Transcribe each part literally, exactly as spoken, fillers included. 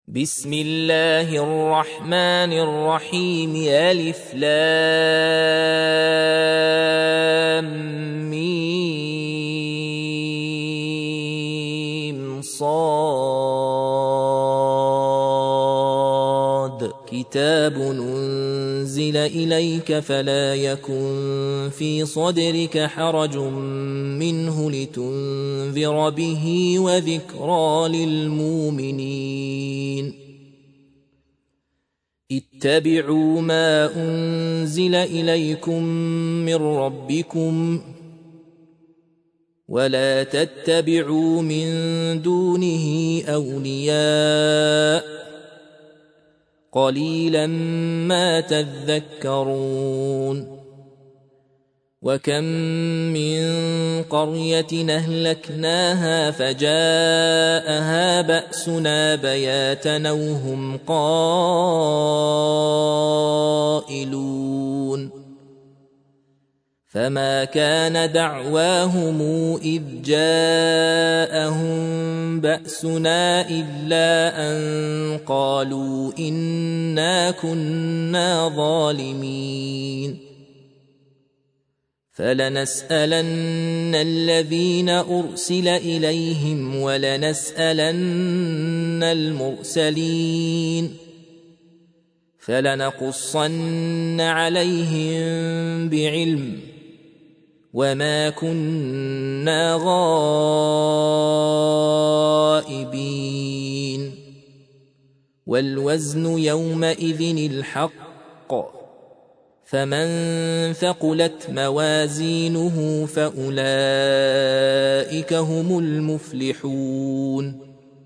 بسم الله الرحمن الرحيم ألف لام ميم صاد كتاب أنزل إليك فلا يكن في صدرك حرج منه لتنذر به وذكرى للمؤمنين. اتبعوا ما أنزل إليكم من ربكم ولا تتبعوا من دونه أولياء قليلا ما تذكرون. وكم من قرية أهلكناها فجاءها بأسنا بياتا أو هم قائلون فما كان دعواهم إذ جاءهم بأسنا إلا أن قالوا إنا كنا ظالمين. فلنسألن الذين أرسل إليهم ولنسألن المرسلين فلنقصن عليهم بعلم وما كنا غائبين. والوزن يومئذ الحق فمن ثقلت موازينه فأولئك هم المفلحون.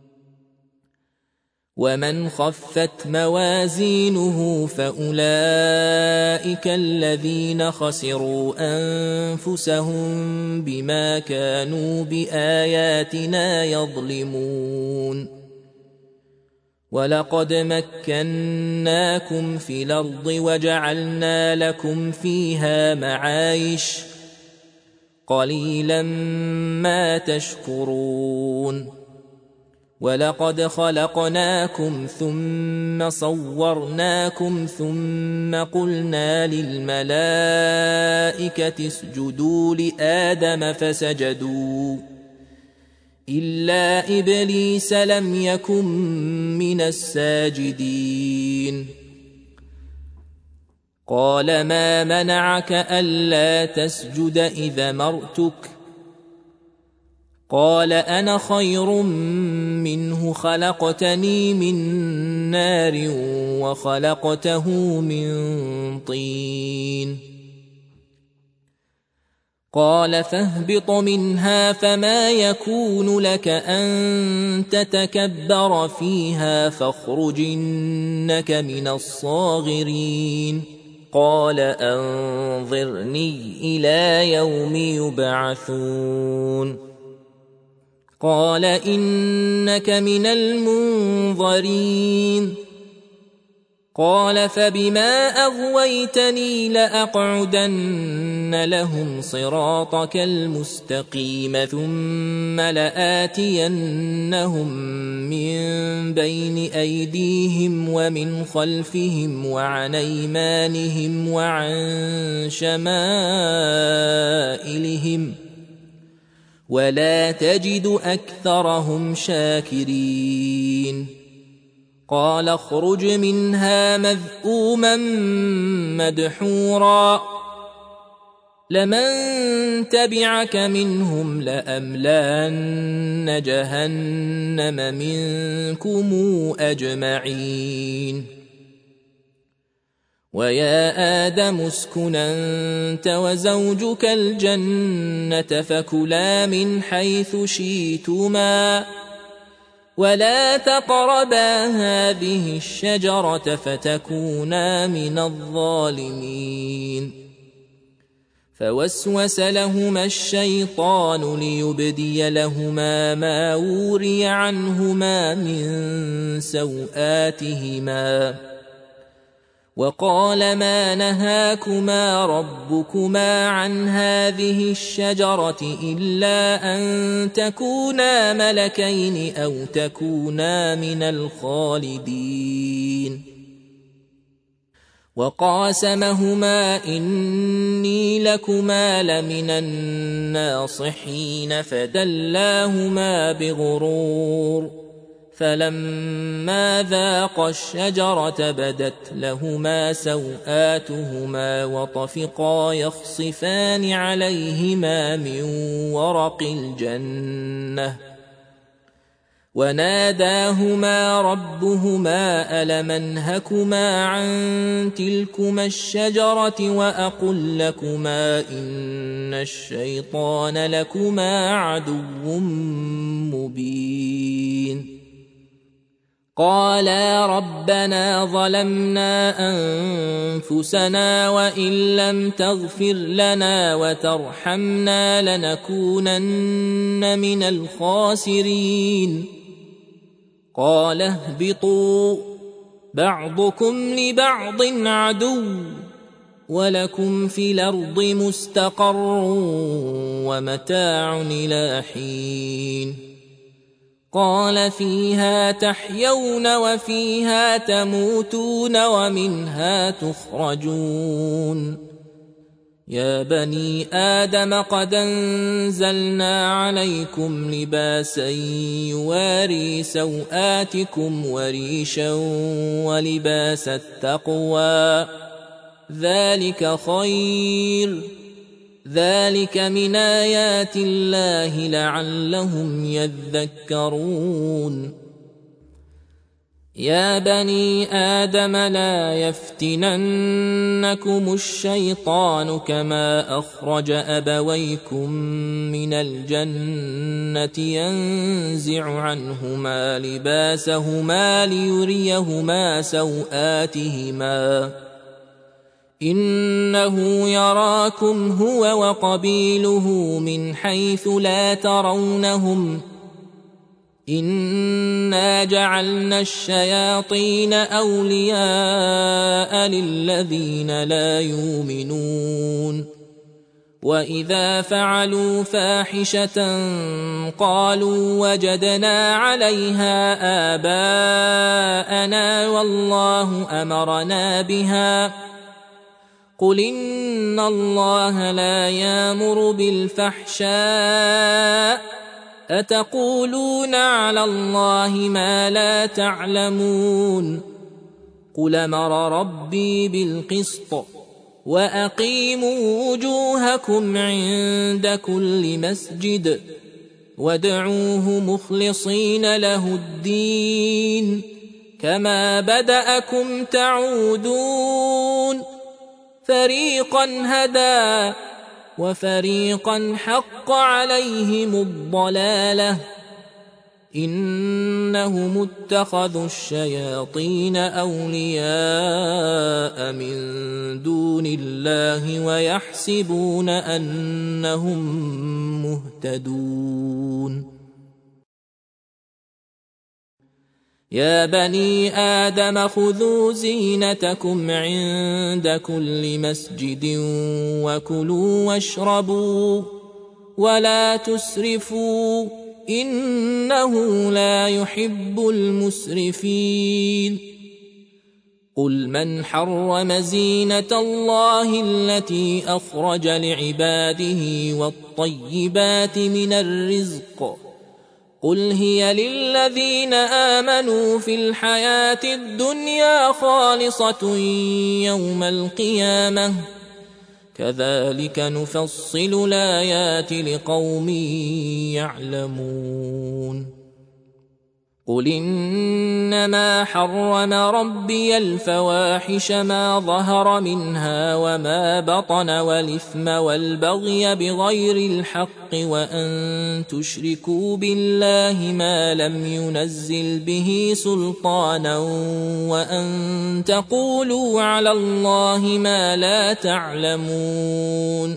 ومن خفت موازينه فأولئك الذين خسروا أنفسهم بما كانوا بآياتنا يظلمون. ولقد مكناكم في الأرض وجعلنا لكم فيها معايش قليلا ما تشكرون. ولقد خلقناكم ثم صورناكم ثم قلنا للملائكة اسجدوا لآدم فسجدوا إلا إبليس لم يكن من الساجدين. قال ما منعك ألا تسجد إذ أمرتك؟ قال أنا خير منه خلقتني من نار وخلقته من طين. قال فاهبط منها فما يكون لك أن تتكبر فيها فاخرج إنك من الصاغرين. قال أنظرني إلى يوم يبعثون. قال إنك من المنظرين. قال فبما أغويتني لأقعدن لهم صراطك المستقيم ثم لآتينهم من بين أيديهم ومن خلفهم وعن أيمانهم وعن شمائلهم ولا تجد أكثرهم شاكرين. قال اخرج منها مذءوما مدحورا لمن تبعك منهم لأملأن جهنم منكم أجمعين. ويا آدم اسكن أنت وزوجك الجنة فكلا من حيث شئتما ولا تقربا هذه الشجرة فتكونا من الظالمين. فوسوس لهما الشيطان ليبدي لهما ما وري عنهما من سوآتهما وقال ما نهاكما ربكما عن هذه الشجرة إلا أن تكونا ملكين أو تكونا من الخالدين وقاسمهما إني لكما لمن الناصحين فدلاهما بغرور فلما ذاقا الشجرة بدت لهما سوآتهما وطفقا يخصفان عليهما من ورق الجنة وناداهما ربهما ألم أنهكما عن تلكما الشجرة وأقل لكما إن الشيطان لكما عدو مبين قالا ربنا ظلمنا أنفسنا وإن لم تغفر لنا وترحمنا لنكونن من الخاسرين قال اهبطوا بعضكم لبعض عدو ولكم في الأرض مستقر ومتاع إلى حين قال فيها تحيون وفيها تموتون ومنها تخرجون يا بني آدم قد أنزلنا عليكم لباسا يواري سوآتكم وريشا ولباس التقوى ذلك خير ذلك من آيات الله لعلهم يذكرون يا بني آدم لا يفتننكم الشيطان كما أخرج أبويكم من الجنة ينزع عنهما لباسهما ليريهما سوآتهما إنه يراكم هو وقبيله من حيث لا ترونهم إنا جعلنا الشياطين أولياء للذين لا يؤمنون وإذا فعلوا فاحشة قالوا وجدنا عليها آباءنا والله أمرنا بها قل إن الله لا يأمر بالفحشاء أتقولون على الله ما لا تعلمون قل أمر ربي بالقسط وأقيموا وجوهكم عند كل مسجد وادعوه مخلصين له الدين كما بدأكم تعودون فريقا هدى وفريقا حق عليهم الضلالة إنهم اتخذوا الشياطين أولياء من دون الله ويحسبون أنهم مهتدون يا بني آدم خذوا زينتكم عند كل مسجد وكلوا واشربوا ولا تسرفوا إنه لا يحب المسرفين قل من حرم زينة الله التي أخرج لعباده والطيبات من الرزق قل هي للذين آمنوا في الحياة الدنيا خالصة يوم القيامة كذلك نفصل الآيات لقوم يعلمون قل إنما حرم ربي الفواحش ما ظهر منها وما بطن والإثم والبغي بغير الحق وأن تشركوا بالله ما لم ينزل به سلطانا وأن تقولوا على الله ما لا تعلمون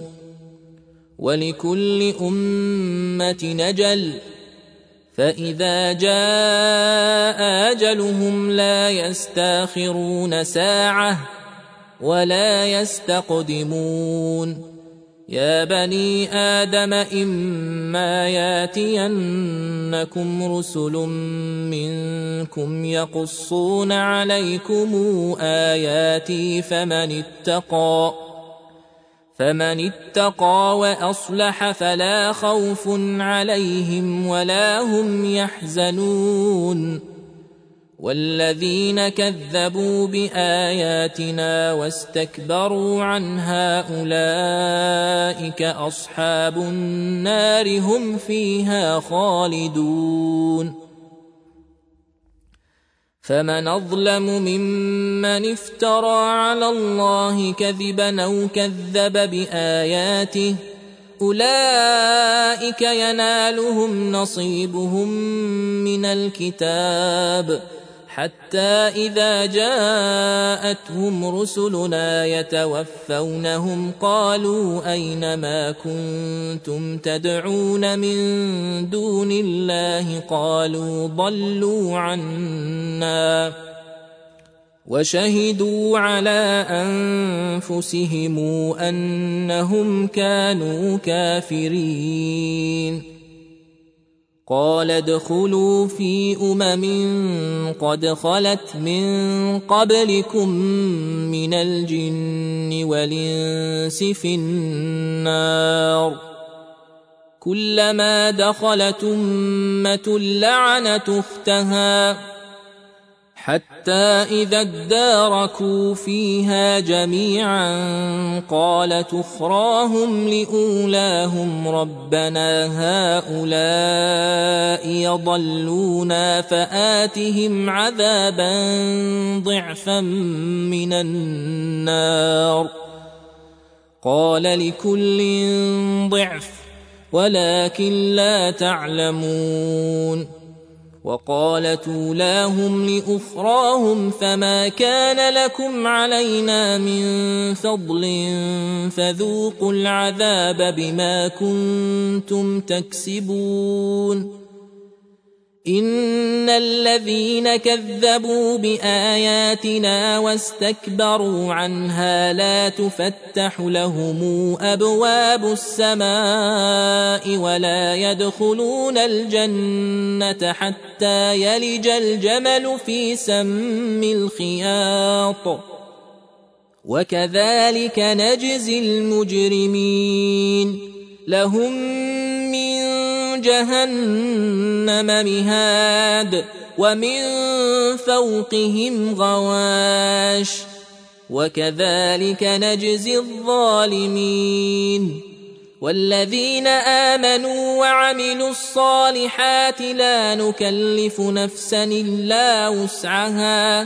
ولكل أمة أجل فإذا جاء أجلهم لا يستاخرون ساعة ولا يستقدمون يا بني آدم إما ياتينكم رسل منكم يقصون عليكم آياتي فمن اتقى فمن اتقى وأصلح فلا خوف عليهم ولا هم يحزنون والذين كذبوا بآياتنا واستكبروا عنها أولئك أصحاب النار هم فيها خالدون فمن أظلم ممن افترى على الله كذبا أو كذب بآياته أولئك ينالهم نصيبهم من الكتاب حتى إذا جاءتهم رسلنا يتوفونهم قالوا أين ما كنتم تدعون من دون الله قالوا ضلوا عنا وشهدوا على أنفسهم أنهم كانوا كافرين قال ادخلوا في أمم قد خلت من قبلكم من الجن والإنس في النار كلما دخلت أمة لعنت أختها حتى إذا اداركوا فيها جميعا قالت أخراهم لأولاهم ربنا هؤلاء يضلونا فآتهم عذابا ضعفا من النار قال لكل ضعف ولكن لا تعلمون وقالت أولاهم لأخراهم فما كان لكم علينا من فضل فذوقوا العذاب بما كنتم تكسبون إن الذين كذبوا بآياتنا واستكبروا عنها لا تفتح لهم أبواب السماء ولا يدخلون الجنة حتى يلج الجمل في سم الخياط وكذلك نجزي المجرمين لهم من جهنم مهاد ومن فوقهم غواش وكذلك نجزي الظالمين والذين آمنوا وعملوا الصالحات لا نكلف نفسا إلا وسعها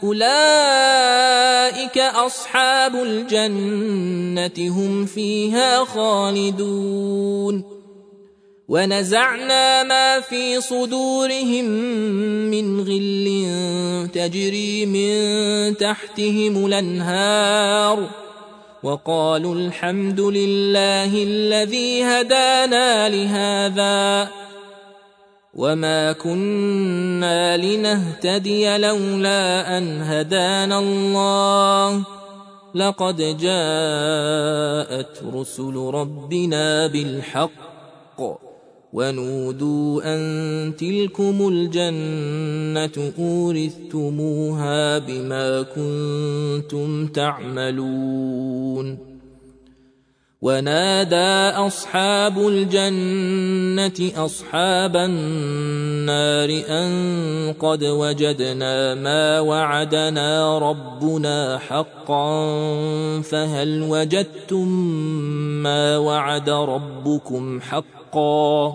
أولئك أصحاب الجنة هم فيها خالدون ونزعنا ما في صدورهم من غل تجري من تحتهم الأنهار وقالوا الحمد لله الذي هدانا لهذا وما كنا لنهتدي لولا أن هدانا الله لقد جاءت رسل ربنا بالحق ونودوا أن تلكم الجنة أورثتموها بما كنتم تعملون ونادى أصحاب الجنة أصحاب النار أن قد وجدنا ما وعدنا ربنا حقا فهل وجدتم ما وعد ربكم حقا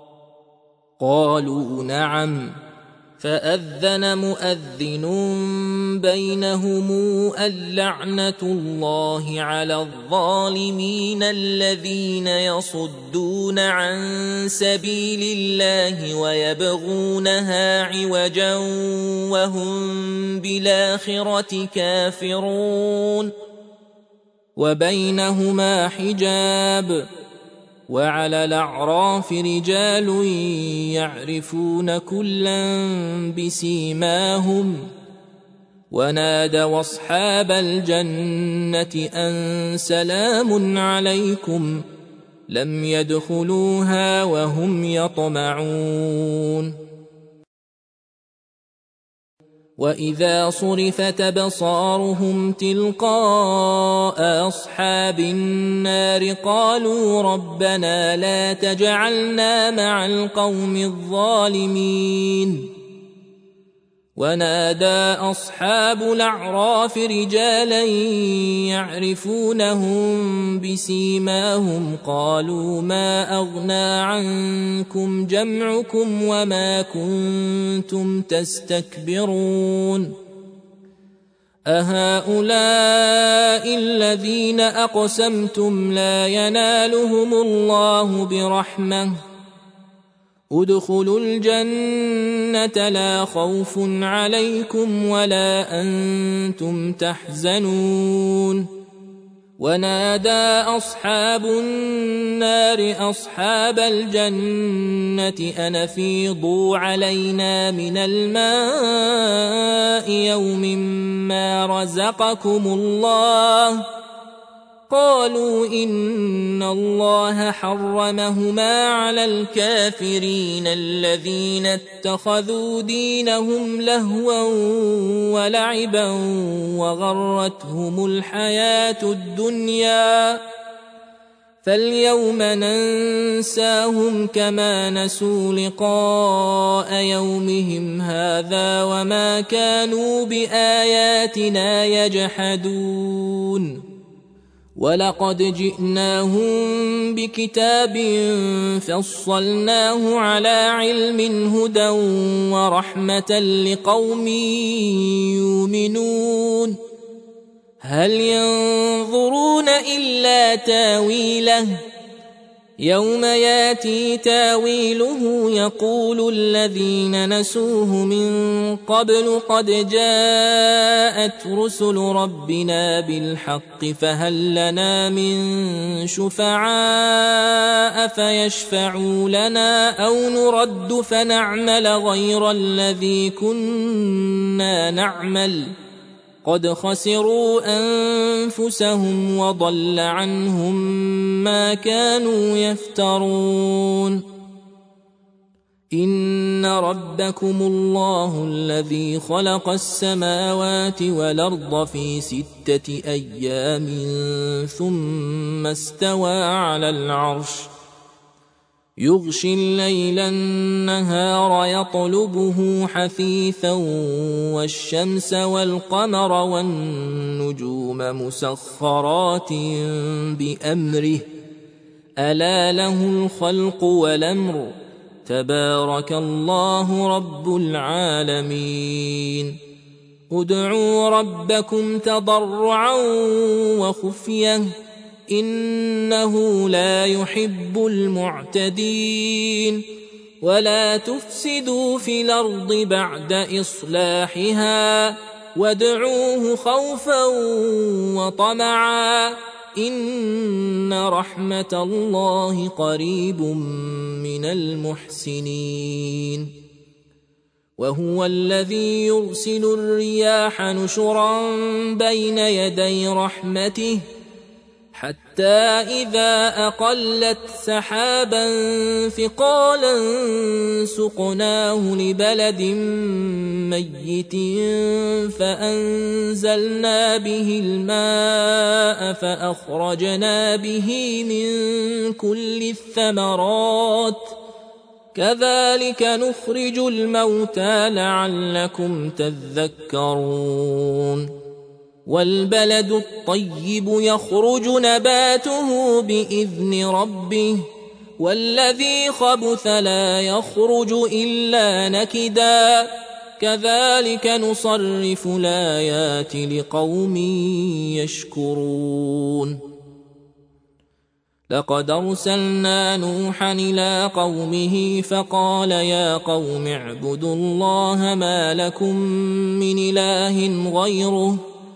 قالوا نعم فأذن مؤذن بينهم اللعنة الله على الظالمين الذين يصدون عن سبيل الله ويبغونها عوجا وهم بالآخرة كافرون وبينهما حجاب وعلى الأعراف رجال يعرفون كلا بسيماهم ونادوا أصحاب الجنة أن سلام عليكم لم يدخلوها وهم يطمعون وإذا صرفت أبصارهم تلقاء أصحاب النار قالوا ربنا لا تجعلنا مع القوم الظالمين ونادى أصحاب الأعراف رجالا يعرفونهم بسيماهم قالوا ما أغنى عنكم جمعكم وما كنتم تستكبرون أهؤلاء الذين أقسمتم لا ينالهم الله برحمة ادخلوا الجنة لا خوف عليكم ولا أنتم تحزنون ونادى أصحاب النار أصحاب الجنة أن أفيضوا علينا من الماء يوم ما رزقكم الله قالوا إن الله حرمهما على الكافرين الذين اتخذوا دينهم لهوا ولعبا وغرتهم الحياة الدنيا فاليوم ننساهم كما نسوا لقاء يومهم هذا وما كانوا بآياتنا يجحدون ولقد جئناهم بكتاب فصلناه على علم هدى ورحمة لقوم يؤمنون هل ينظرون إلا تاويله يوم ياتي تاويله يقول الذين نسوه من قبل قد جاءت رسل ربنا بالحق فهل لنا من شفعاء فيشفعوا لنا أو نرد فنعمل غير الذي كنا نعمل قد خسروا أنفسهم وضل عنهم ما كانوا يفترون إن ربكم الله الذي خلق السماوات والأرض في ستة أيام ثم استوى على العرش يغشي الليل النهار يطلبه حثيثا والشمس والقمر والنجوم مسخرات بأمره ألا له الخلق والأمر تبارك الله رب العالمين ادعوا ربكم تضرعا وخفية إنه لا يحب المعتدين ولا تفسدوا في الأرض بعد إصلاحها وادعوه خوفا وطمعا إن رحمة الله قريب من المحسنين وهو الذي يرسل الرياح نشرا بين يدي رحمته حتى إذا أقلت سحابا ثقالا سقناه لبلد ميت فأنزلنا به الماء فأخرجنا به من كل الثمرات كذلك نخرج الموتى لعلكم تذكرون والبلد الطيب يخرج نباته بإذن ربه والذي خبث لا يخرج إلا نكدا كذلك نصرف الآيات لقوم يشكرون لقد أرسلنا نوحا إلى قومه فقال يا قوم اعبدوا الله ما لكم من إله غيره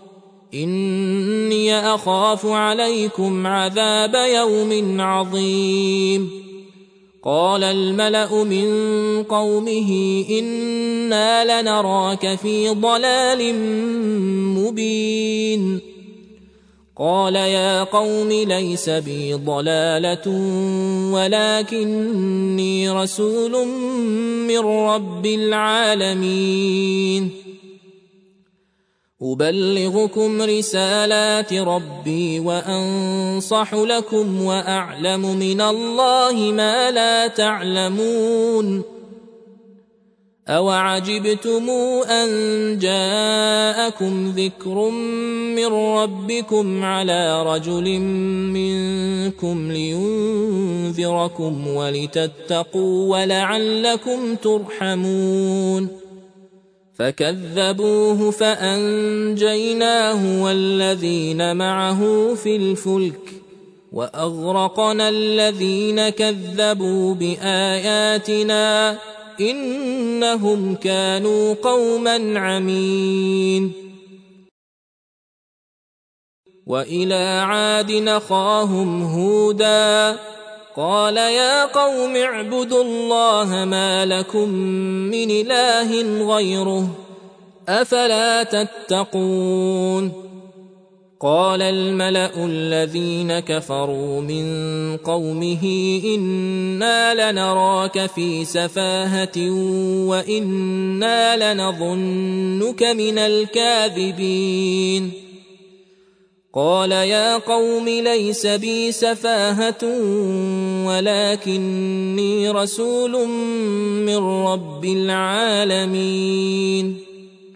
إني أخاف عليكم عذاب يوم عظيم قال الملأ من قومه إنا لنراك في ضلال مبين قال يا قوم ليس بي ضلالة ولكني رسول من رب العالمين أبلغكم رسالات ربي وأنصح لكم وأعلم من الله ما لا تعلمون أوعجبتم أن جاءكم ذكر من ربكم على رجل منكم لينذركم ولتتقوا ولعلكم ترحمون فكذبوه فأنجيناه والذين معه في الفلك وأغرقنا الذين كذبوا بآياتنا إنهم كانوا قوما عمين وإلى عاد أخاهم هودا قال يا قوم اعبدوا الله ما لكم من إله غيره أفلا تتقون قال الملأ الذين كفروا من قومه إنا لنراك في سفاهة وإنا لنظنك من الكاذبين قال يا قوم ليس بي سفاهة ولكني رسول من رب العالمين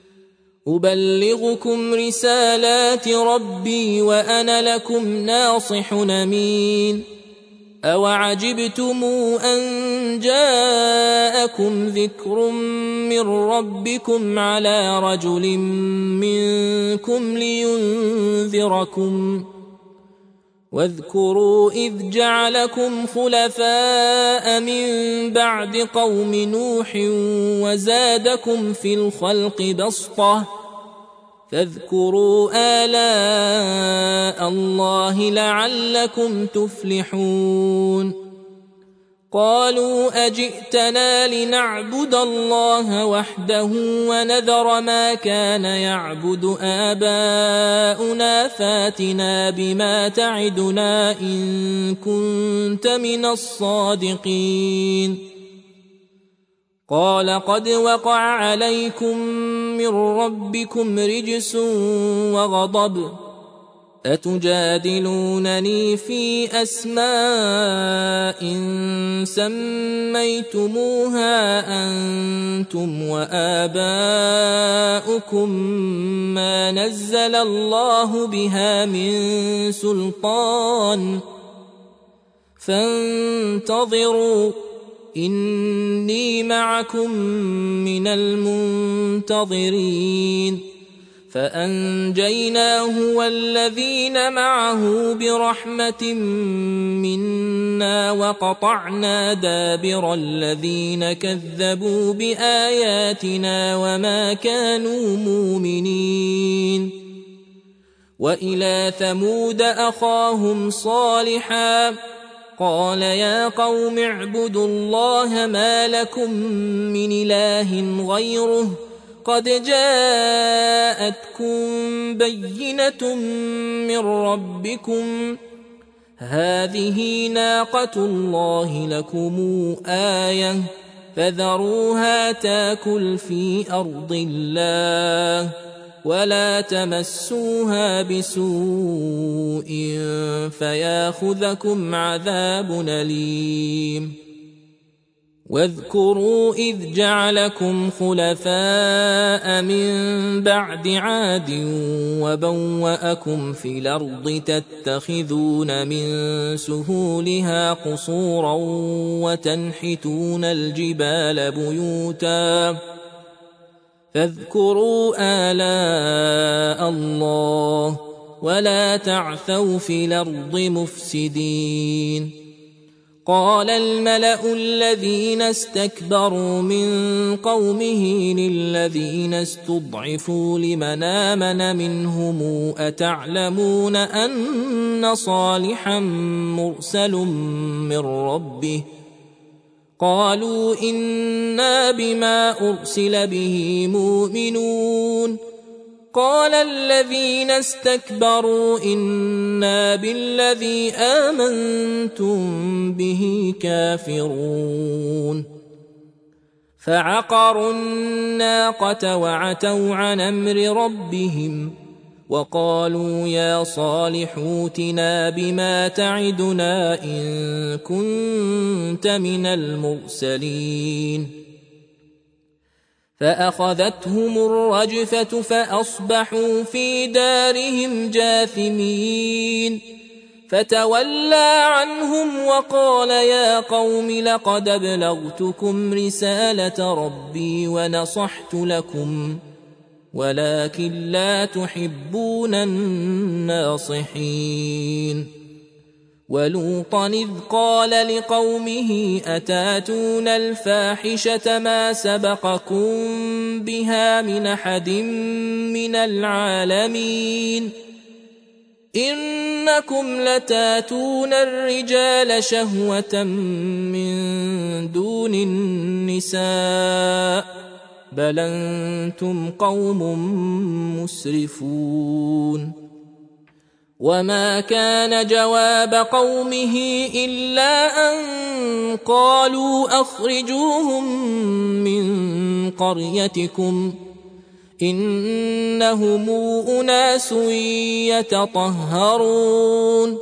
أبلغكم رسالات ربي وأنا لكم ناصح أمين أوعجبتم أن جاءكم ذكر من ربكم على رجل منكم لينذركم واذكروا إذ جعلكم خلفاء من بعد قوم نوح وزادكم في الخلق بسطة فاذكروا آلاء الله لعلكم تفلحون قالوا أجئتنا لنعبد الله وحده ونذر ما كان يعبد آباؤنا فاتنا بما تعدنا إن كنت من الصادقين قال قد وقع عليكم من ربكم رجس وغضب أتجادلونني في أسماء سميتموها أنتم وآباؤكم ما نزل الله بها من سلطان فانتظروا إني معكم من المنتظرين فأنجيناه والذين معه برحمة منا وقطعنا دابر الذين كذبوا بآياتنا وما كانوا مؤمنين وإلى ثمود أخاهم صالحا قال يا قوم اعبدوا الله ما لكم من إله غيره قد جاءتكم بينة من ربكم هذه ناقة الله لكم آية فذروها تاكل في أرض الله ولا تمسوها بسوء فياخذكم عذاب أليم واذكروا إذ جعلكم خلفاء من بعد عاد وبوأكم في الأرض تتخذون من سهولها قصورا وتنحتون الجبال بيوتا فاذكروا آلاء الله ولا تعثوا في الأرض مفسدين قال الملأ الذين استكبروا من قومه للذين استضعفوا لمن آمن منهم أتعلمون أن صالحا مرسل من ربه قالوا إنا بما أرسل به مؤمنون قال الذين استكبروا إنا بالذي آمنتم به كافرون فعقروا الناقة وعتوا عن أمر ربهم وقالوا يا صالح ائتنا بما تعدنا إن كنت من المرسلين فأخذتهم الرجفة فأصبحوا في دارهم جاثمين فتولى عنهم وقال يا قوم لقد أبلغتكم رسالة ربي ونصحت لكم ولكن لا تحبون الناصحين ولوطا إذ قال لقومه أتاتون الفاحشة ما سبقكم بها من أحد من العالمين إنكم لتاتون الرجال شهوة من دون النساء بل أنتم قوم مسرفون وما كان جواب قومه إلا أن قالوا أخرجوهم من قريتكم إنهم أناس يتطهرون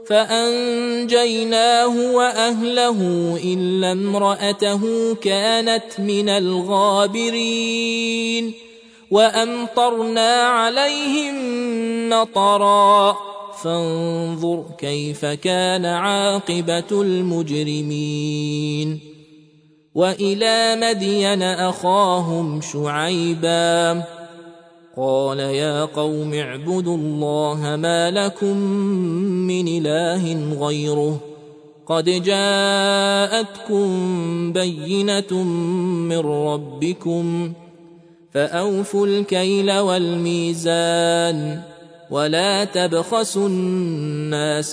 فأنجيناه وأهله إلا امرأته كانت من الغابرين وأمطرنا عليهم مطرا فانظر كيف كان عاقبة المجرمين وإلى مدين أخاهم شعيبا قال يا قوم اعبدوا الله ما لكم من إله غيره قد جاءتكم بينة من ربكم فأوفوا الكيل والميزان ولا تبخسوا الناس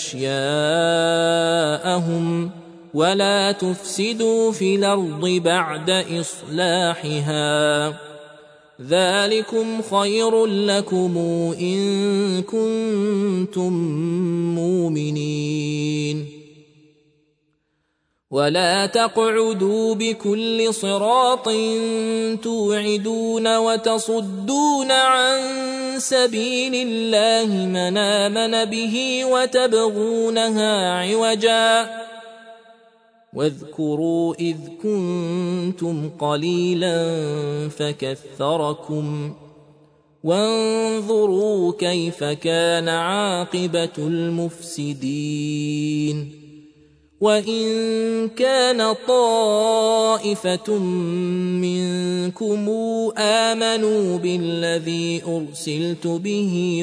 أشياءهم ولا تفسدوا في الأرض بعد إصلاحها ذلكم خير لكم إن كنتم مؤمنين ولا تقعدوا بكل صراط توعدون وتصدون عن سبيل الله من آمن به وتبغونها عوجا واذكروا إذ كنتم قليلا فكثركم وانظروا كيف كان عاقبة المفسدين وإن كان طائفة منكم آمنوا بالذي أرسلت به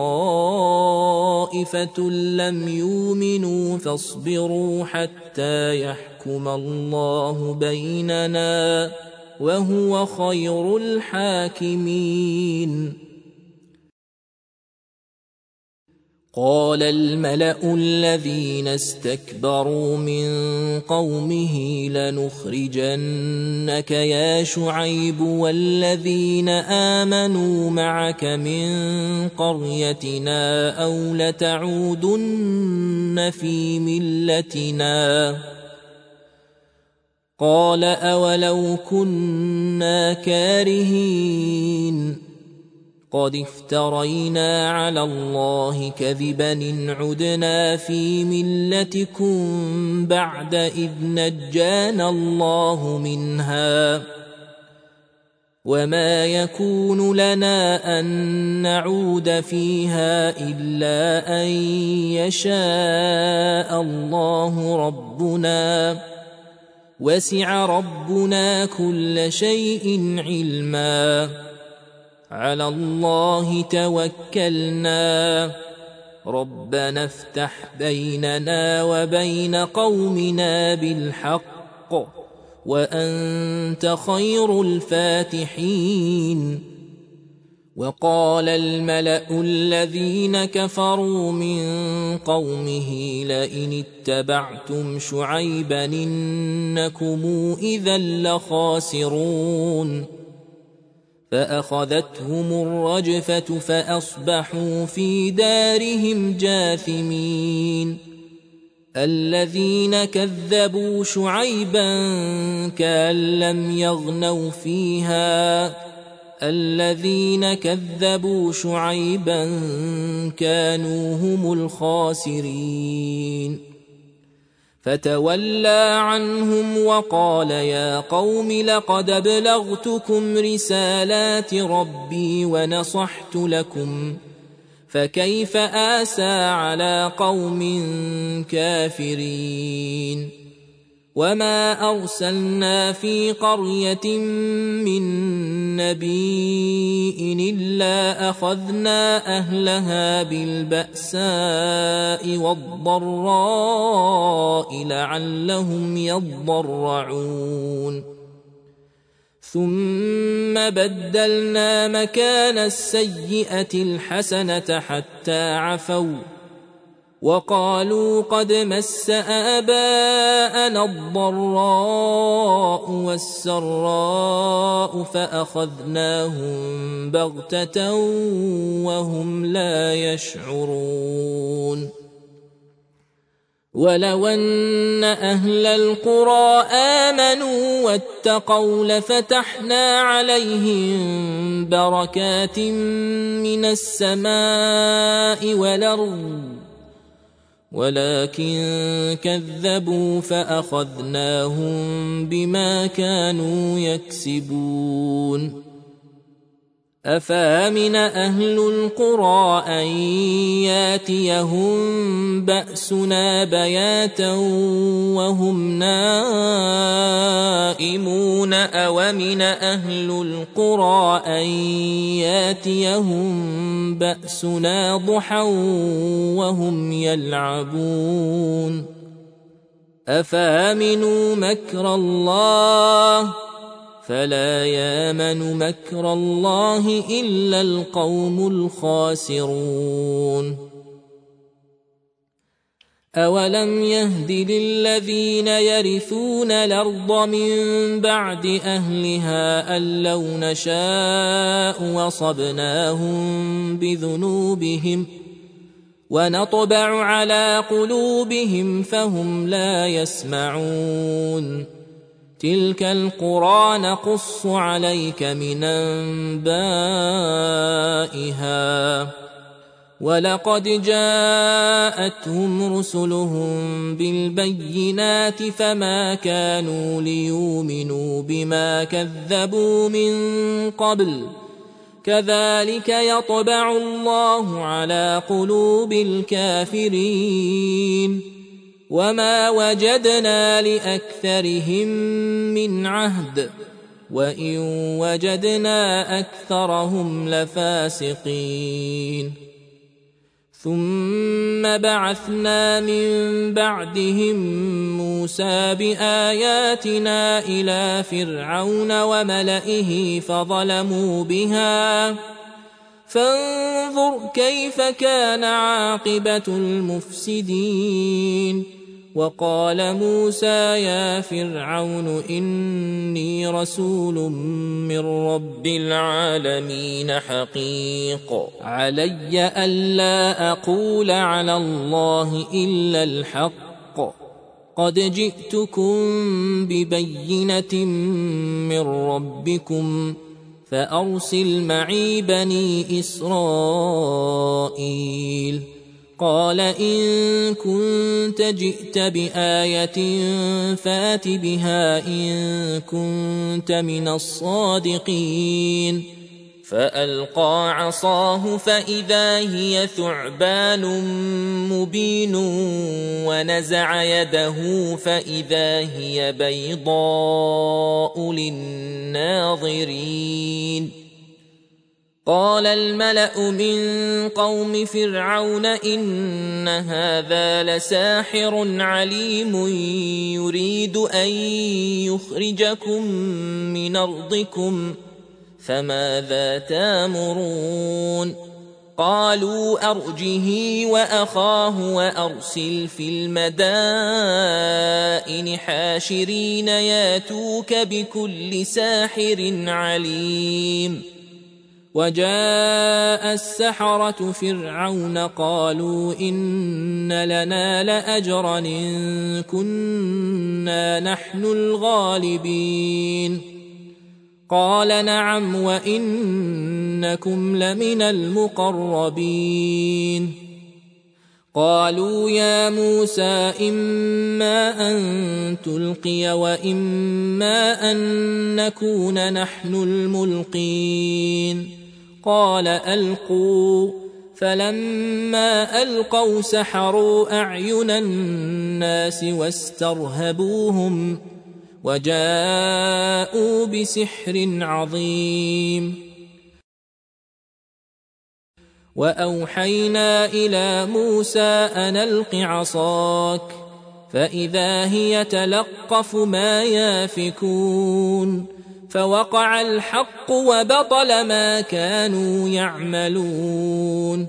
وطائفة لم يؤمنوا فاصبروا حتى يحكم الله بيننا وهو خير الحاكمين قال الملأ الذين استكبروا من قومه لنخرجنك يا شعيب والذين آمنوا معك من قريتنا أو لتعودن في ملتنا قال أولو كنا كارهين قد افترينا على الله كذبا إن عدنا في ملتكم بعد إذ نجانا الله منها وما يكون لنا أن نعود فيها إلا أن يشاء الله ربنا وسع ربنا كل شيء علما على الله توكلنا ربنا افتح بيننا وبين قومنا بالحق وأنت خير الفاتحين وقال الملأ الذين كفروا من قومه لئن اتبعتم شعيبا إنكم إذا لخاسرون فأخذتهم الرجفة فأصبحوا في دارهم جاثمين الذين كذبوا شعيبا كأن لم يغنوا فيها الذين كذبوا شعيبا كانوا هم الخاسرين فتولى عنهم وقال يا قوم لقد أبلغتكم رسالات ربي ونصحت لكم فكيف آسى على قوم كافرين وما أرسلنا في قرية من نبي إلا أخذنا أهلها بالبأساء والضراء لعلهم يضرعون ثم بدلنا مكان السيئة الحسنة حتى عفوا وقالوا قد مس آباءنا الضراء والسراء فأخذناهم بغتة وهم لا يشعرون ولو أن أهل القرى آمنوا واتقوا لفتحنا عليهم بركات من السماء والأرض ولكن كذبوا فأخذناهم بما كانوا يكسبون أفامن أهل القرى أن ياتيهم بأسنا بياتا وهم نائمون أومن أهل القرى أن ياتيهم بأسنا ضحى وهم يلعبون أفامنوا مكر الله فلا يامن مكر الله إلا القوم الخاسرون أولم يهد للذين يرثون الأرض من بعد أهلها أن لو نشاء وصبناهم بذنوبهم ونطبع على قلوبهم فهم لا يسمعون تلك القرى نقص عليك من أنبائها ولقد جاءتهم رسلهم بالبينات فما كانوا ليؤمنوا بما كذبوا من قبل كذلك يطبع الله على قلوب الكافرين وما وجدنا لأكثرهم من عهد وإن وجدنا أكثرهم لفاسقين ثم بعثنا من بعدهم موسى بآياتنا إلى فرعون وملئه فظلموا بها فانظر كيف كان عاقبة المفسدين وقال موسى يا فرعون إني رسول من رب العالمين حقيق علي ألا أقول على الله إلا الحق قد جئتكم ببينة من ربكم فأرسل معي بني إسرائيل قال إن كنت جئت بآية فات بها إن كنت من الصادقين فألقى عصاه فإذا هي ثعبان مبين ونزع يده فإذا هي بيضاء للناظرين قال الملأ من قوم فرعون إن هذا لساحر عليم يريد أن يخرجكم من أرضكم فماذا تامرون قالوا أرجه وأخاه وأرسل في المدائن حاشرين ياتوك بكل ساحر عليم وجاء السحرة فرعون قالوا إن لنا لأجرا إن كنا نحن الغالبين قال نعم وإنكم لمن المقربين قالوا يا موسى إما أن تلقي وإما أن نكون نحن الملقين قال ألقوا فلما ألقوا سحروا أعين الناس واسترهبوهم وجاءوا بسحر عظيم وأوحينا إلى موسى أن ألق عصاك فإذا هي تلقف ما يافكون فوقع الحق وبطل ما كانوا يعملون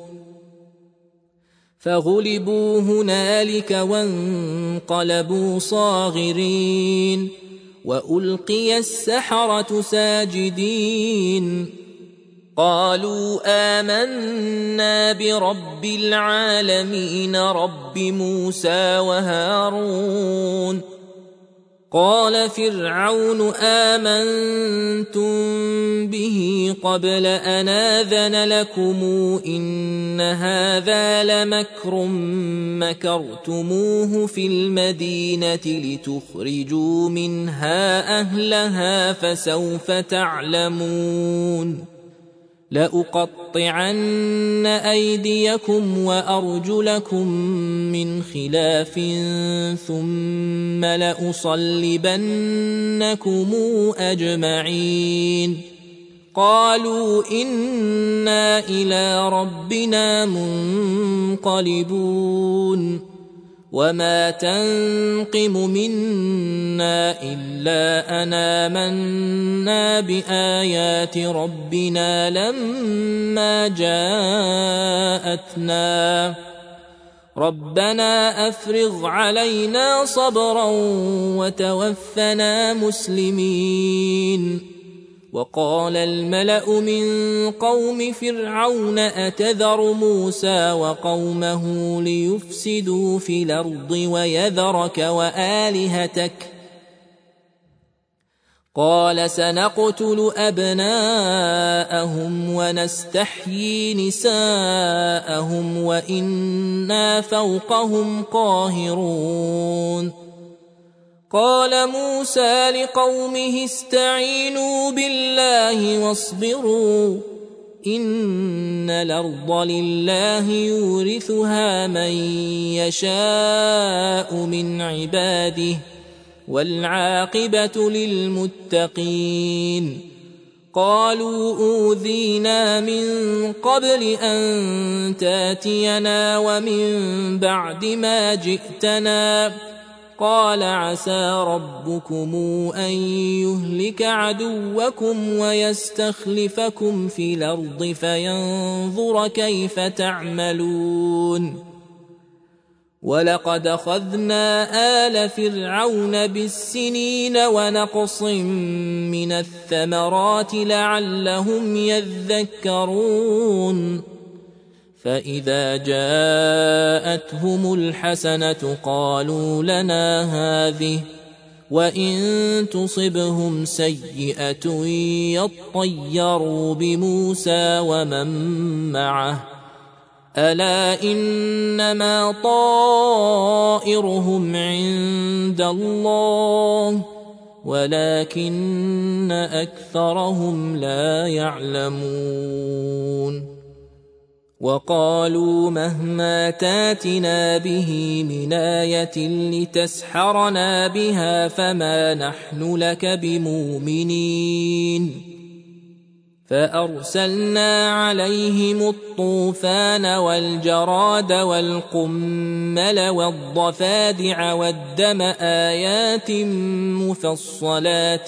فغلبوا هنالك وانقلبوا صاغرين وألقي السحرة ساجدين قالوا آمنا برب العالمين رب موسى وهارون قال فرعون آمنتم به قبل أن آذن لكم إن هذا لمكر مكرتموه في المدينة لتخرجوا منها أهلها فسوف تعلمون لأقطعن أيديكم وأرجلكم من خلاف ثم لأصلبنكم أجمعين قالوا إنا إلى ربنا منقلبون وما تنقم منا إلا أن آمنا بآيات ربنا لما جاءتنا ربنا أفرغ علينا صبرا وتوفنا مسلمين وقال الملأ من قوم فرعون أتذر موسى وقومه ليفسدوا في الأرض ويذرك وآلهتك قال سنقتل أبناءهم ونستحيي نساءهم وإنا فوقهم قاهرون قال موسى لقومه استعينوا بالله واصبروا إن الأرض لله يورثها من يشاء من عباده والعاقبة للمتقين قالوا أوذينا من قبل أن تاتينا ومن بعد ما جئتنا قال عسى ربكم أن يهلك عدوكم ويستخلفكم في الأرض فينظر كيف تعملون ولقد أخذنا آل فرعون بالسنين ونقص من الثمرات لعلهم يذكرون فإذا جاءتهم الحسنة قالوا لنا هذه وإن تصبهم سيئة يطيروا بموسى ومن معه ألا إنما طائرهم عند الله ولكن أكثرهم لا يعلمون وقالوا مهما تاتنا به من آية لتسحرنا بها فما نحن لك بمؤمنين فأرسلنا عليهم الطوفان والجراد والقمل والضفادع والدم آيات مفصلات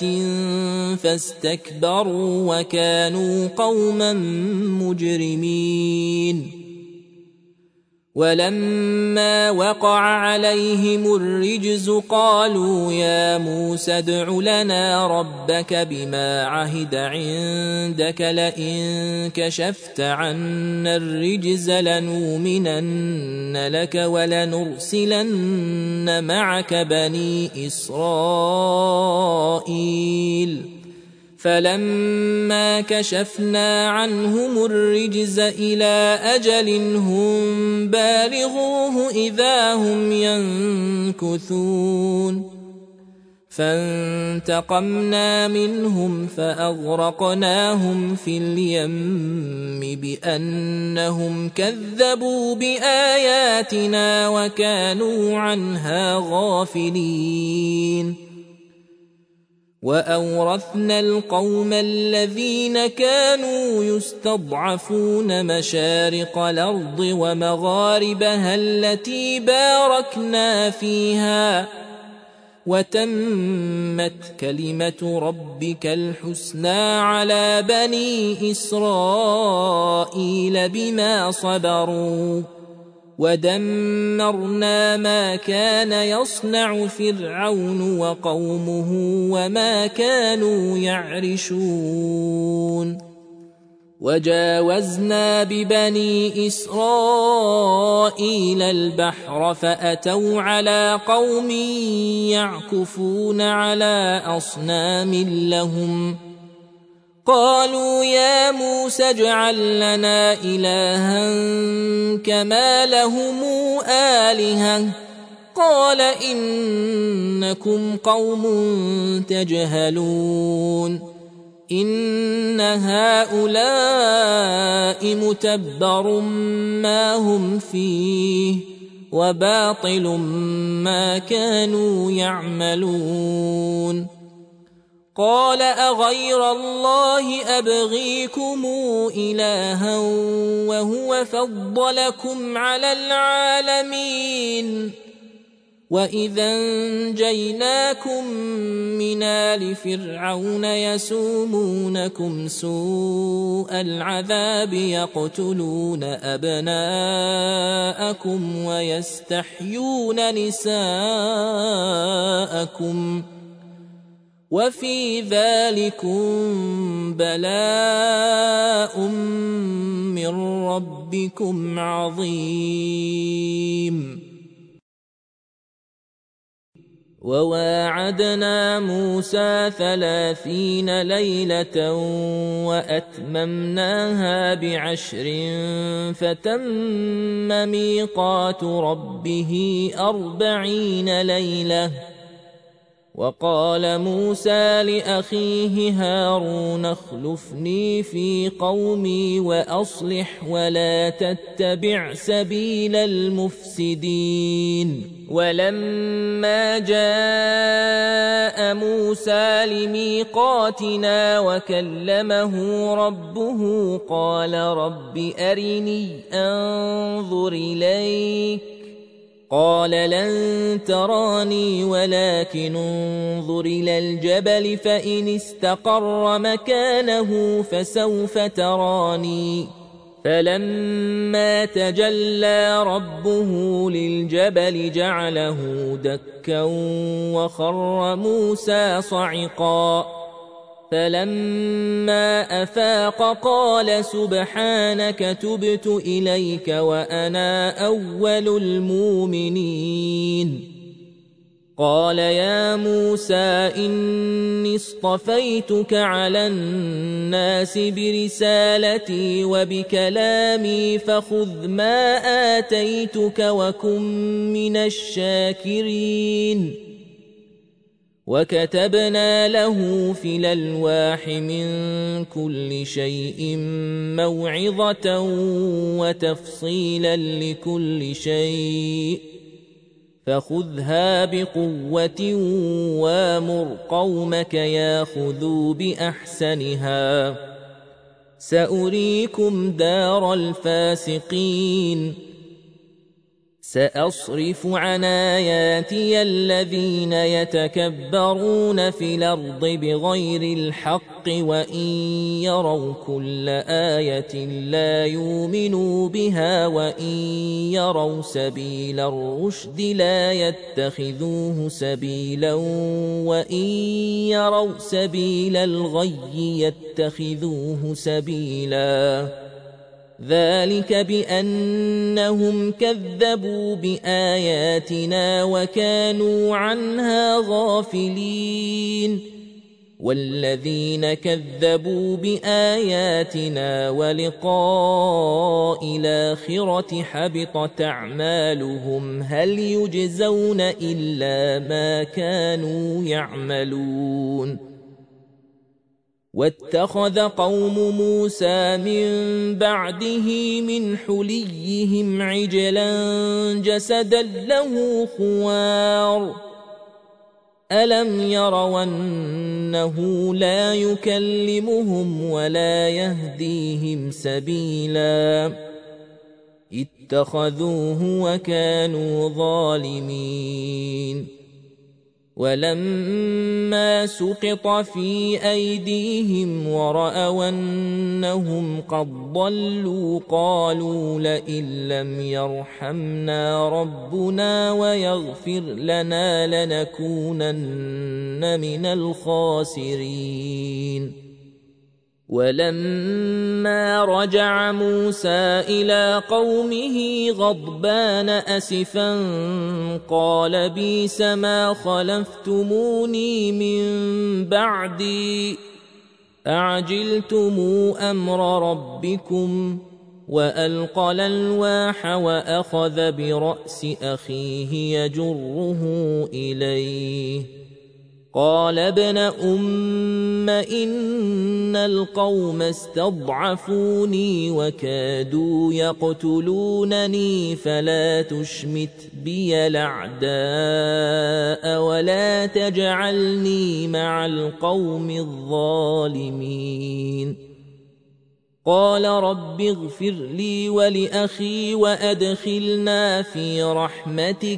فاستكبروا وكانوا قوما مجرمين. ولما وقع عليهم الرجز قالوا يا موسى ادع لنا ربك بما عهد عندك لئن كشفت عنا الرجز لنؤمنن لك ولنرسلن معك بني إسرائيل. فلما كشفنا عنهم الرجز إلى أجل هم بالغوه إذا هم ينكثون. فانتقمنا منهم فأغرقناهم في اليم بأنهم كذبوا بآياتنا وكانوا عنها غافلين. وأورثنا القوم الذين كانوا يستضعفون مشارق الأرض ومغاربها التي باركنا فيها وتمت كلمة ربك الحسنى على بني إسرائيل بما صبروا ودمرنا ما كان يصنع فرعون وقومه وما كانوا يعرشون. وجاوزنا ببني إسرائيل البحر فأتوا على قوم يعكفون على أصنام لهم قالوا يا موسى اجعل لنا إلها كما لهم آلهة قال إنكم قوم تجهلون. إن هؤلاء متبر ما هم فيه وباطل ما كانوا يعملون. قال أغير الله أبغيكم إلها وهو فضلكم على العالمين وإذا أنجيناكم من آل فرعون يسومونكم سوء العذاب يقتلون أبناءكم ويستحيون نساءكم وفي ذلكم بلاء من ربكم عظيم. وواعدنا موسى ثلاثين ليلة وأتممناها بعشر فتم ميقات ربه أربعين ليلة. وقال موسى لأخيه هارون اخلفني في قومي وأصلح ولا تتبع سبيل المفسدين. ولما جاء موسى لميقاتنا وكلمه ربه قال رب أرني أنظر إليك قال لن تراني ولكن انظر إلى الجبل فإن استقر مكانه فسوف تراني. فلما تجلى ربه للجبل جعله دكا وخر موسى صعقا. فلما أفاق قال سبحانك تبت إليك وأنا أول المؤمنين. قال يا موسى إني اصطفيتك على الناس برسالتي وبكلامي فخذ ما آتيتك وكن من الشاكرين. وكتبنا له في الألواح من كل شيء موعظة وتفصيلا لكل شيء فخذها بقوة وامر قومك ياخذوا بأحسنها سأريكم دار الفاسقين سأصرف عن آياتي الذين يتكبرون في الأرض بغير الحق وإن يروا كل آية لا يؤمنوا بها وإن يروا سبيل الرشد لا يتخذوه سبيلا وإن يروا سبيل الغي يتخذوه سبيلا ذلك بأنهم كذبوا بآياتنا وكانوا عنها غافلين والذين كذبوا بآياتنا ولقاء الآخرة حبطت أعمالهم هل يجزون إلا ما كانوا يعملون واتخذ قوم موسى من بعده من حليهم عجلا جسدا له خوار ألم يروا أنه لا يكلمهم ولا يهديهم سبيلا اتخذوه وكانوا ظالمين ولما سقط في أيديهم ورأوا أنهم قد ضلوا قالوا لئن لم يرحمنا ربنا ويغفر لنا لنكونن من الخاسرين ولما رجع موسى إلى قومه غضبان أسفا قال بئس ما خلفتموني من بعدي أعجلتم أمر ربكم وألقى الألواح وأخذ برأس أخيه يجره إليه قال ابن أم إن القوم استضعفوني وكادوا يقتلونني فلا تشمت بي الأعداء ولا تجعلني مع القوم الظالمين قال رب اغفر لي ولأخي وأدخلنا في رحمتك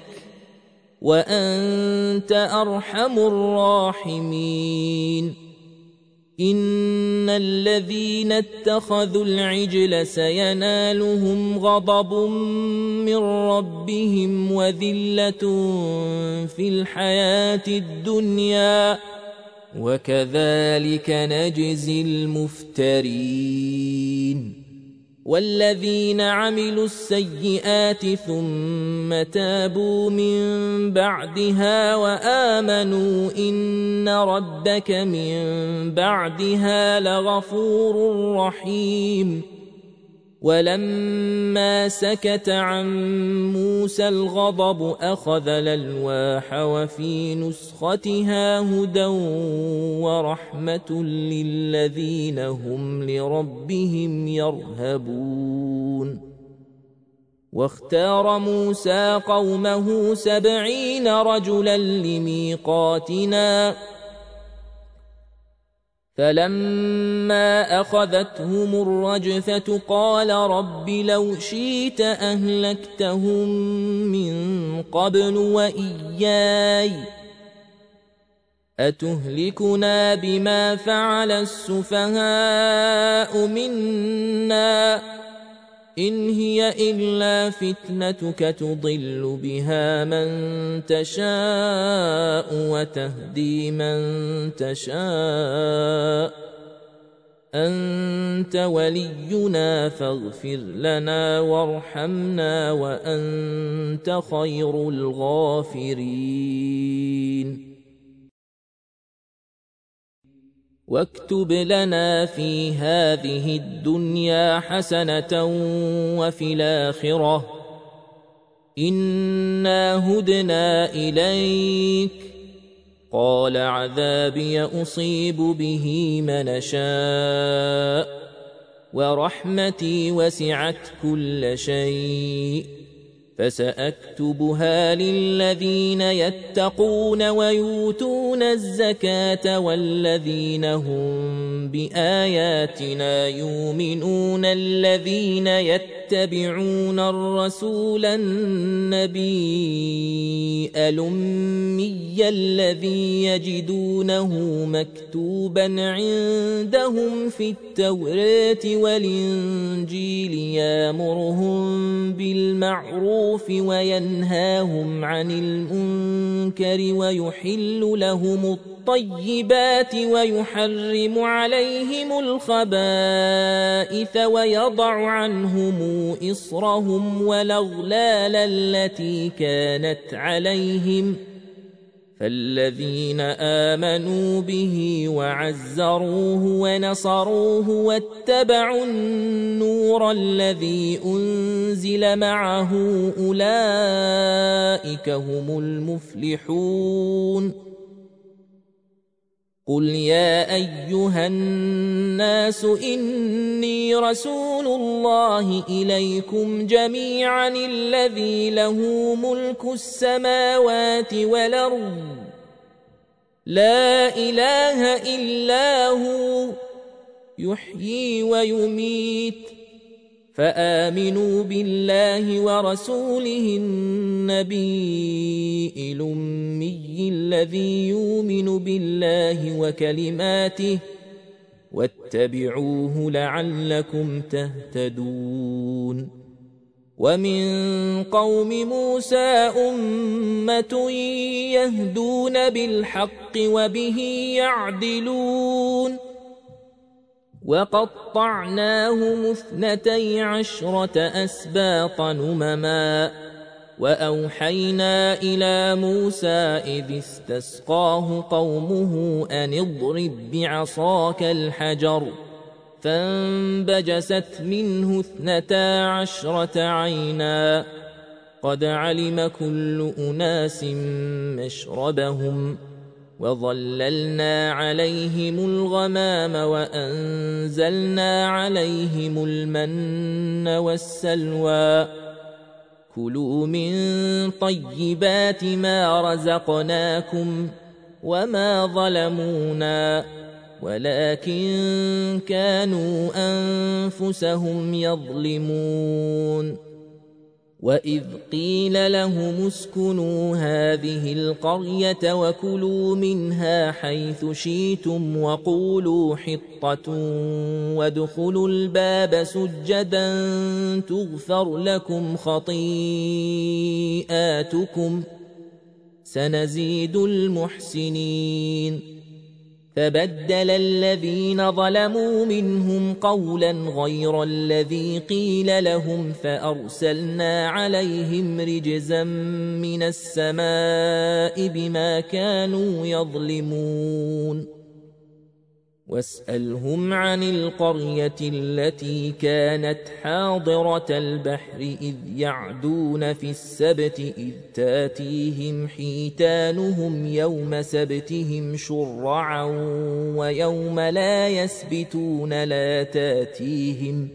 وأنت أرحم الراحمين إن الذين اتخذوا العجل سينالهم غضب من ربهم وذلة في الحياة الدنيا وكذلك نجزي المفترين والذين عملوا السيئات ثم تابوا من بعدها وآمنوا إن ربك من بعدها لغفور رحيم ولما سكت عن موسى الغضب أخذ الألواح وفي نسختها هدى ورحمة للذين هم لربهم يرهبون واختار موسى قومه سبعين رجلا لميقاتنا فلما أخذتهم الرجفة قال رب لو شئت أهلكتهم من قبل وإياي أتهلكنا بما فعل السفهاء منا إن هي إلا فتنتك تضل بها من تشاء وتهدي من تشاء أنت ولينا فاغفر لنا وارحمنا وأنت خير الغافرين واكتب لنا في هذه الدنيا حسنة وفي الآخرة إنا هدنا إليك قال عذابي أصيب به من شاء ورحمتي وسعت كل شيء فسأكتبها للذين يتقون ويؤتون الزكاة والذين هم بآياتنا يؤمنون الذين يتبعون الرسول النبي الأمي الذي يجدونه مكتوبا عندهم في التوراة والإنجيل يأمرهم بالمعروف وينهاهم عن المنكر ويحل لهم الطيبات ويحرم عليهم الخبائث ويضع عنهم إصرهم والأغلال التي كانت عليهم فالذين آمنوا به وعزروه ونصروه واتبعوا النور الذي أنزل معه أولئك هم المفلحون. قل يا أيها الناس إني رسول الله إليكم جميعا الذي له ملك السماوات والأرض لا إله إلا هو يحيي ويميت فآمنوا بالله ورسوله النبي الأمي الذي يؤمن بالله وكلماته واتبعوه لعلكم تهتدون. ومن قوم موسى أمة يهدون بالحق وبه يعدلون وقطعناهم اثنتي عشرة أسباط نمما وأوحينا إلى موسى إذ استسقاه قومه أن اضرب بعصاك الحجر فانبجست منه اثنتا عشرة عينا قد علم كل أناس مشربهم وظللنا عليهم الغمام وأنزلنا عليهم المن والسلوى كلوا من طيبات ما رزقناكم وما ظلمونا ولكن كانوا أنفسهم يظلمون. وإذ قيل لهم اسكنوا هذه القرية وكلوا منها حيث شئتم وقولوا حطة وادخلوا الباب سجدا تغفر لكم خطيئاتكم سنزيد المحسنين. فبدل الذين ظلموا منهم قولا غير الذي قيل لهم فأرسلنا عليهم رجزا من السماء بما كانوا يظلمون. واسألهم عن القرية التي كانت حاضرة البحر إذ يعدون في السبت إذ تاتيهم حيتانهم يوم سبتهم شرعا ويوم لا يسبتون لا تاتيهم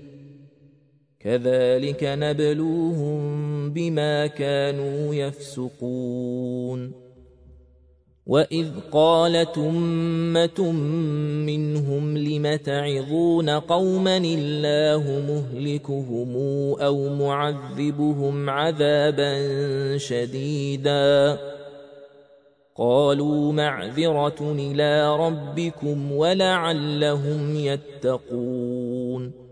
كذلك نبلوهم بما كانوا يفسقون. وإذ قالت أمة منهم لم تعظون قوما الله مهلكهم أو معذبهم عذابا شديدا قالوا معذرة إلى ربكم ولعلهم يتقون.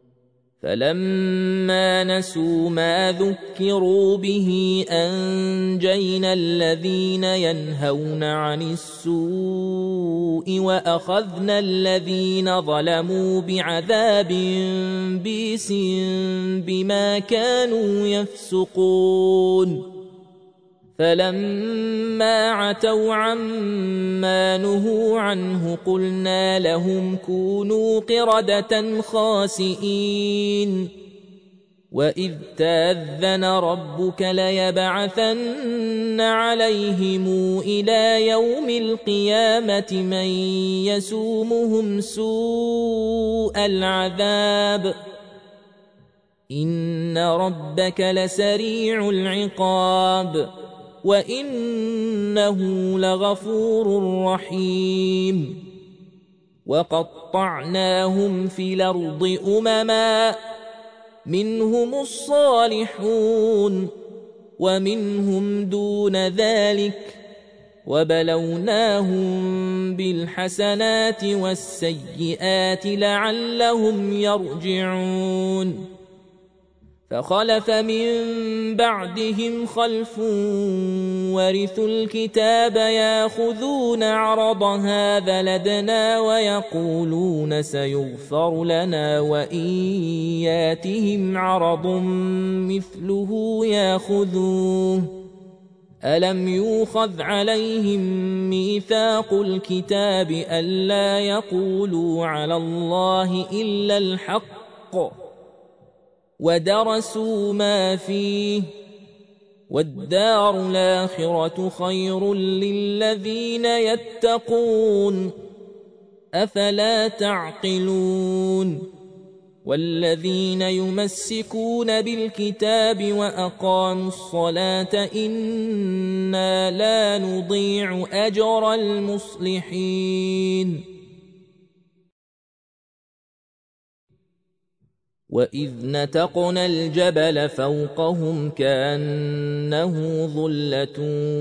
فلما نسوا ما ذكروا به أنجينا الذين ينهون عن السوء وأخذنا الذين ظلموا بعذاب بئس بما كانوا يفسقون. فلما عتوا عما نهوا عنه قلنا لهم كونوا قردة خاسئين. وإذ تأذن ربك ليبعثن عليهم إلى يوم القيامة من يسومهم سوء العذاب إن ربك لسريع العقاب وإنه لغفور رحيم. وقطعناهم في الأرض أمما منهم الصالحون ومنهم دون ذلك وبلوناهم بالحسنات والسيئات لعلهم يرجعون فخلف من بعدهم خلف ورثوا الكتاب ياخذون عرض هذا لدنا ويقولون سيغفر لنا وإن ياتهم عرض مثله ياخذوه ألم يؤخذ عليهم ميثاق الكتاب ألا يقولوا على الله إلا الحق ودرسوا ما فيه والدار الآخرة خير للذين يتقون أفلا تعقلون والذين يمسكون بالكتاب وأقاموا الصلاة إنا لا نضيع أجر المصلحين وإذ نتقنا الجبل فوقهم كأنه ظلة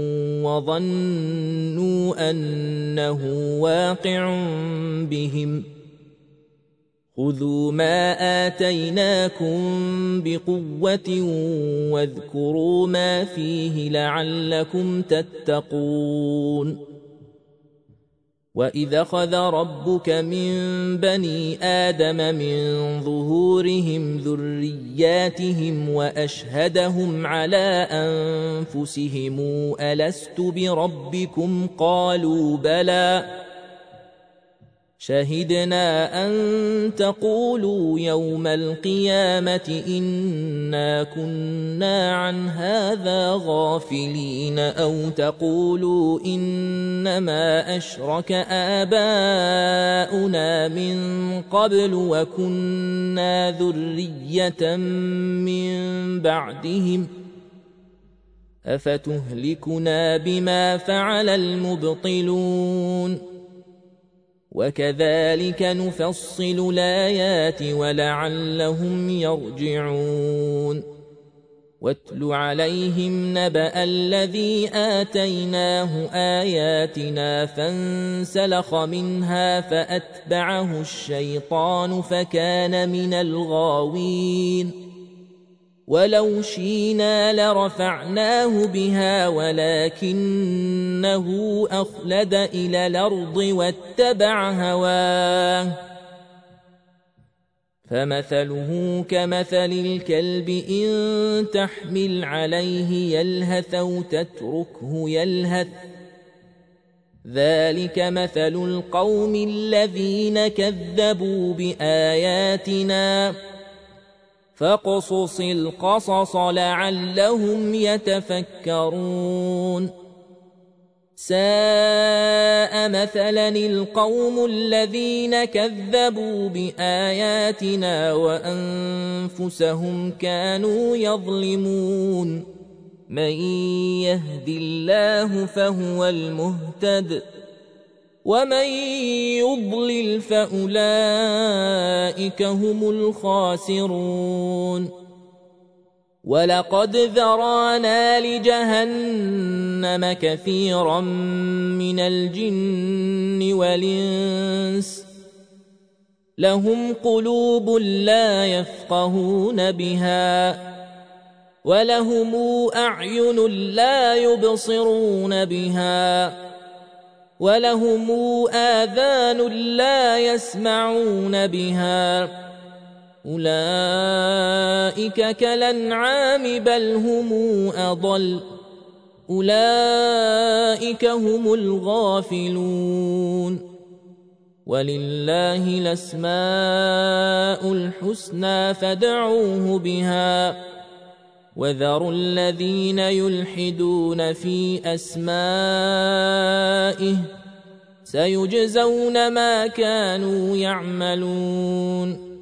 وظنوا أنه واقع بهم خذوا ما آتيناكم بقوة واذكروا ما فيه لعلكم تتقون وإذ أخذ ربك من بني آدم من ظهورهم ذرياتهم وأشهدهم على أنفسهم ألست بربكم قالوا بلى شهدنا أن تقولوا يوم القيامة إنا كنا عن هذا غافلين أو تقولوا إنما أشرك آباؤنا من قبل وكنا ذرية من بعدهم أفتهلكنا بما فعل المبطلون وكذلك نفصل الآيات ولعلهم يرجعون واتل عليهم نبأ الذي آتيناه آياتنا فانسلخ منها فأتبعه الشيطان فكان من الغاوين ولو شينا لرفعناه بها ولكنه أخلد إلى الأرض واتبع هواه فمثله كمثل الكلب إن تحمل عليه يلهث أو تتركه يلهث ذلك مثل القوم الذين كذبوا بآياتنا فاقصص القصص لعلهم يتفكرون ساء مثلا القوم الذين كذبوا بآياتنا وأنفسهم كانوا يظلمون من يهد الله فهو المهتد ومن يضلل فأولئك هم الخاسرون ولقد ذرانا لجهنم كثيرا من الجن والإنس لهم قلوب لا يفقهون بها ولهم أعين لا يبصرون بها ولهم آذان لا يسمعون بها أولئك كالأنعام بل هم أضل أولئك هم الغافلون ولله الأسماء الحسنى فادعوه بها وذروا الذين يلحدون في أسمائه سيجزون ما كانوا يعملون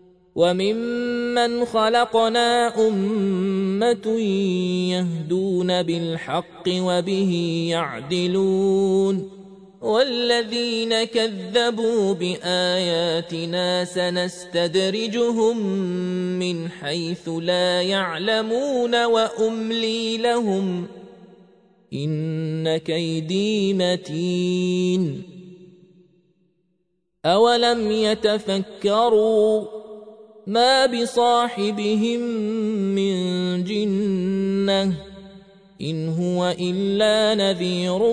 وممن خلقنا أمة يهدون بالحق وبه يعدلون والذين كذبوا بآياتنا سنستدرجهم من حيث لا يعلمون وأملي لهم إن كيدي متين أولم يتفكروا ما بصاحبهم من جنة إن هو إلا نذير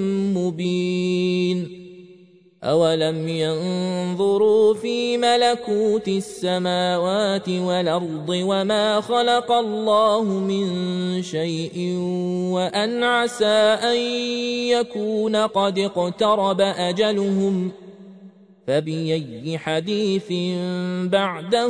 مبين أولم ينظروا في ملكوت السماوات والأرض وما خلق الله من شيء وأن عسى أن يكون قد اقترب أجلهم فبأي حديث بعده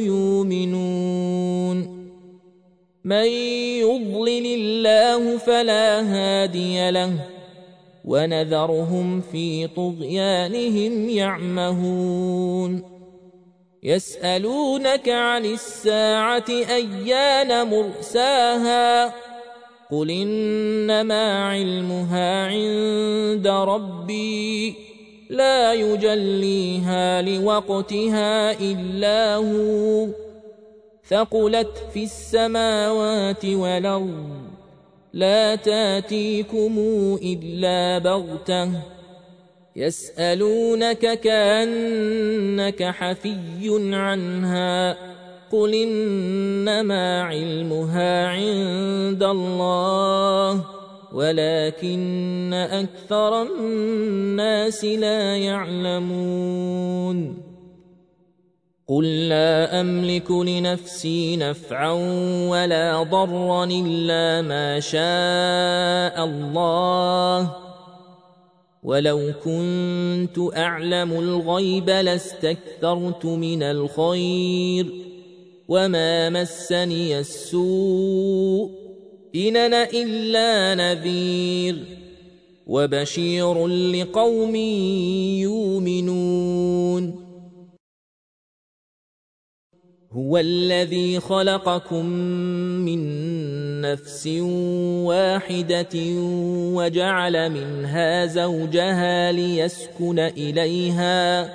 يؤمنون من يضلل الله فلا هادي له ونذرهم في طغيانهم يعمهون يسألونك عن الساعة أيان مرساها قل إنما علمها عند ربي لا يجليها لوقتها إلا هو ثقلت في السماوات والأرض لا تاتيكم إلا بغتة يسألونك كأنك حفي عنها قل إنما علمها عند الله ولكن أكثر الناس لا يعلمون قل لا أملك لنفسي نفعا ولا ضرا إلا ما شاء الله ولو كنت أعلم الغيب لاستكثرت من الخير وما مسني السوء إن أنا إلا نذير وبشير لقوم يؤمنون هو الذي خلقكم من نفس واحدة وجعل منها زوجها ليسكن إليها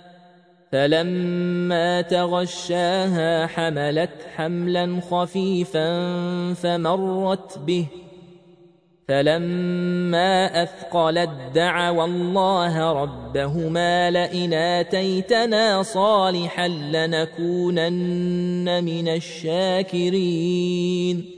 فلما تغشاها حملت حملا خفيفا فمرت به فلما أثقلت دعوا الله ربهما لئن آتيتنا صالحا لنكونن من الشاكرين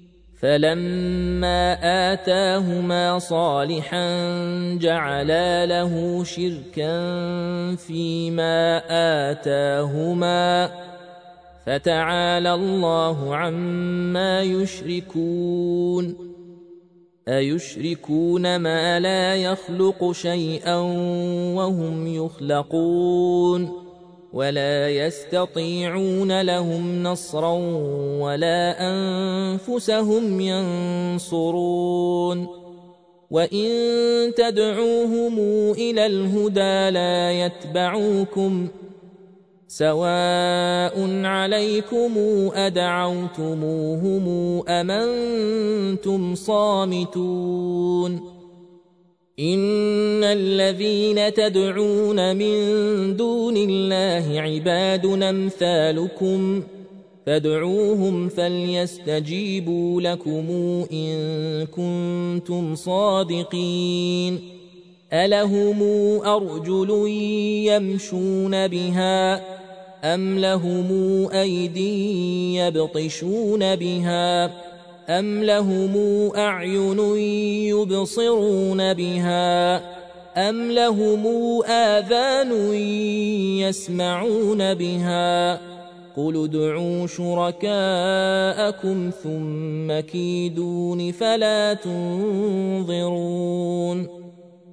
فلما آتاهما صالحا جعلا له شركا فيما آتاهما فتعالى الله عما يشركون أيشركون ما لا يخلق شيئا وهم يخلقون ولا يستطيعون لهم نصرا ولا أنفسهم ينصرون وإن تدعوهم إلى الهدى لا يتبعوكم سواء عليكم أدعوتموهم أم أنتم صامتون إن الذين تدعون من دون الله عباد أمثالكم فادعوهم فليستجيبوا لكم إن كنتم صادقين ألهم أرجل يمشون بها أم لهم أيدي يبطشون بها أم لهم أعين يبصرون بها أم لهم آذان يسمعون بها قل ادعوا شركاءكم ثم كيدون فلا تنظرون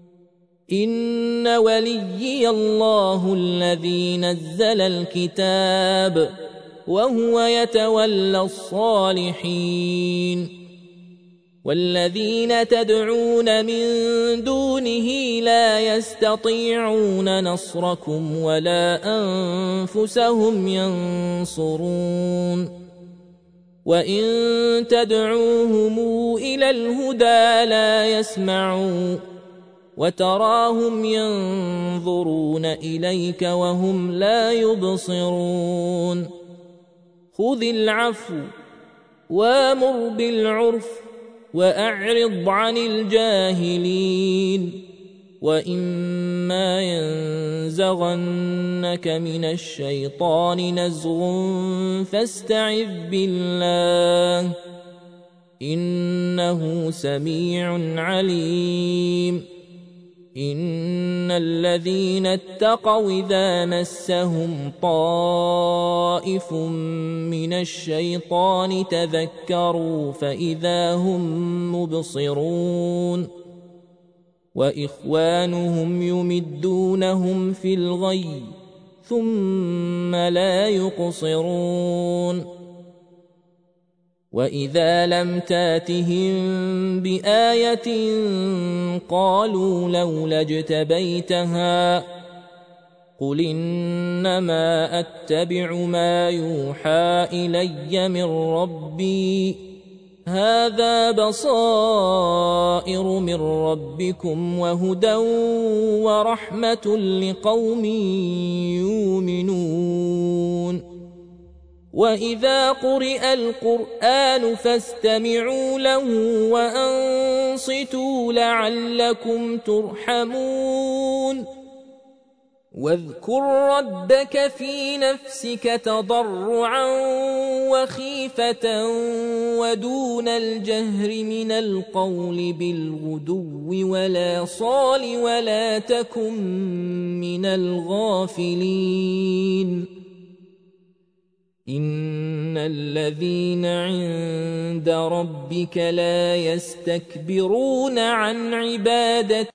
إن وليي الله الذي نزل الكتاب وهو يتولى الصالحين والذين تدعون من دونه لا يستطيعون نصركم ولا أنفسهم ينصرون وإن تدعوهم إلى الهدى لا يسمعون وتراهم ينظرون إليك وهم لا يبصرون خذ العفو وامر بالعرف وأعرض عن الجاهلين وإما ينزغنك من الشيطان نزغ فاستعذ بالله إنه سميع عليم إن الذين اتقوا إذا مسهم طائف من الشيطان تذكروا فإذا هم مبصرون وإخوانهم يمدونهم في الغي ثم لا يقصرون وإذا لم تاتهم بآية قالوا لولا اجتبيتها قل إنما أتبع ما يوحى إلي من ربي هذا بصائر من ربكم وهدى ورحمة لقوم يؤمنون وإذا قرئ القرآن فاستمعوا له وأنصتوا لعلكم ترحمون واذكر ربك في نفسك تضرعا وخيفة ودون الجهر من القول بالغدو ولا صال ولا تكن من الغافلين إن الذين عند ربك لا يستكبرون عن عبادته